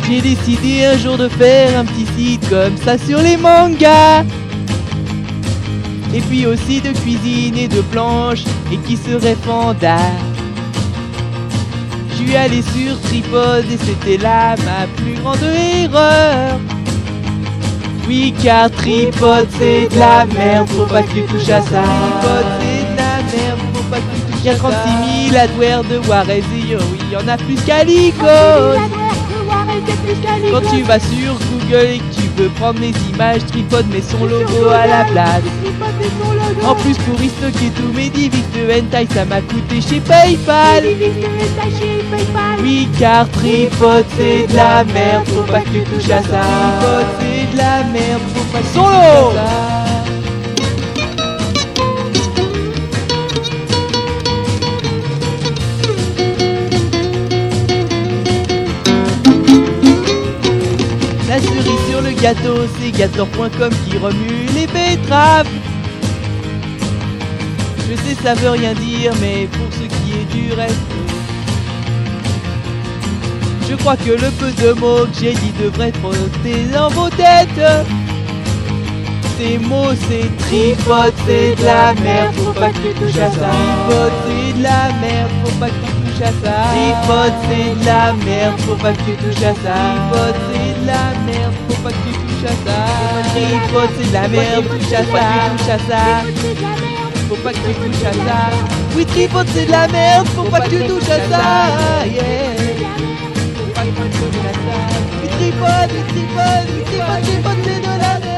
J'ai décidé un jour de faire un petit site comme ça sur les mangas. Et puis aussi de cuisine et de planches, et qui serait fanda. Je suis allé sur Tripod et c'était là ma plus grande erreur. Oui, car Tripod c'est de la merde, faut pas que tu touches à ça. Tripod c'est de la merde, faut pas que tu touches à ça. Il y a 36 000 adwares de Warez et oui, y en a plus qu'à l'icône. Quand tu vas sur Google et que tu veux prendre mes images, Tripod met son logo à la place. En plus pour y stocker tous mes DivX de hentai, ça m'a coûté chez PayPal. Oui, car Tripod c'est de la merde, faut pas que tu touches à ça. Tripod c'est de la merde, faut pas que tu touches à ça. La cerise sur le gâteau, c'est Gator.com qui remue les betteraves. Je sais ça veut rien dire, mais pour ce qui est du reste, je crois que le peu de mots que j'ai dit devrait trotter dans vos têtes. Ces mots c'est Tripod, c'est de la merde, faut pas que tu touches à ça. Tripod c'est de la merde, faut pas que tu touches à ça. Tripod c'est de la merde, faut pas que tu touches à ça. Tripod c'est de la merde, faut pas que tu touches à ça. Tripod c'est de la merde, touche à ça, touche à ça. Faut pas que tu touches à ça. Oui, Tripod c'est de la merde, faut pas que tu touches à ça. Yeah. Faut pas que tu touches à ça. Oui, Tripod c'est de la merde.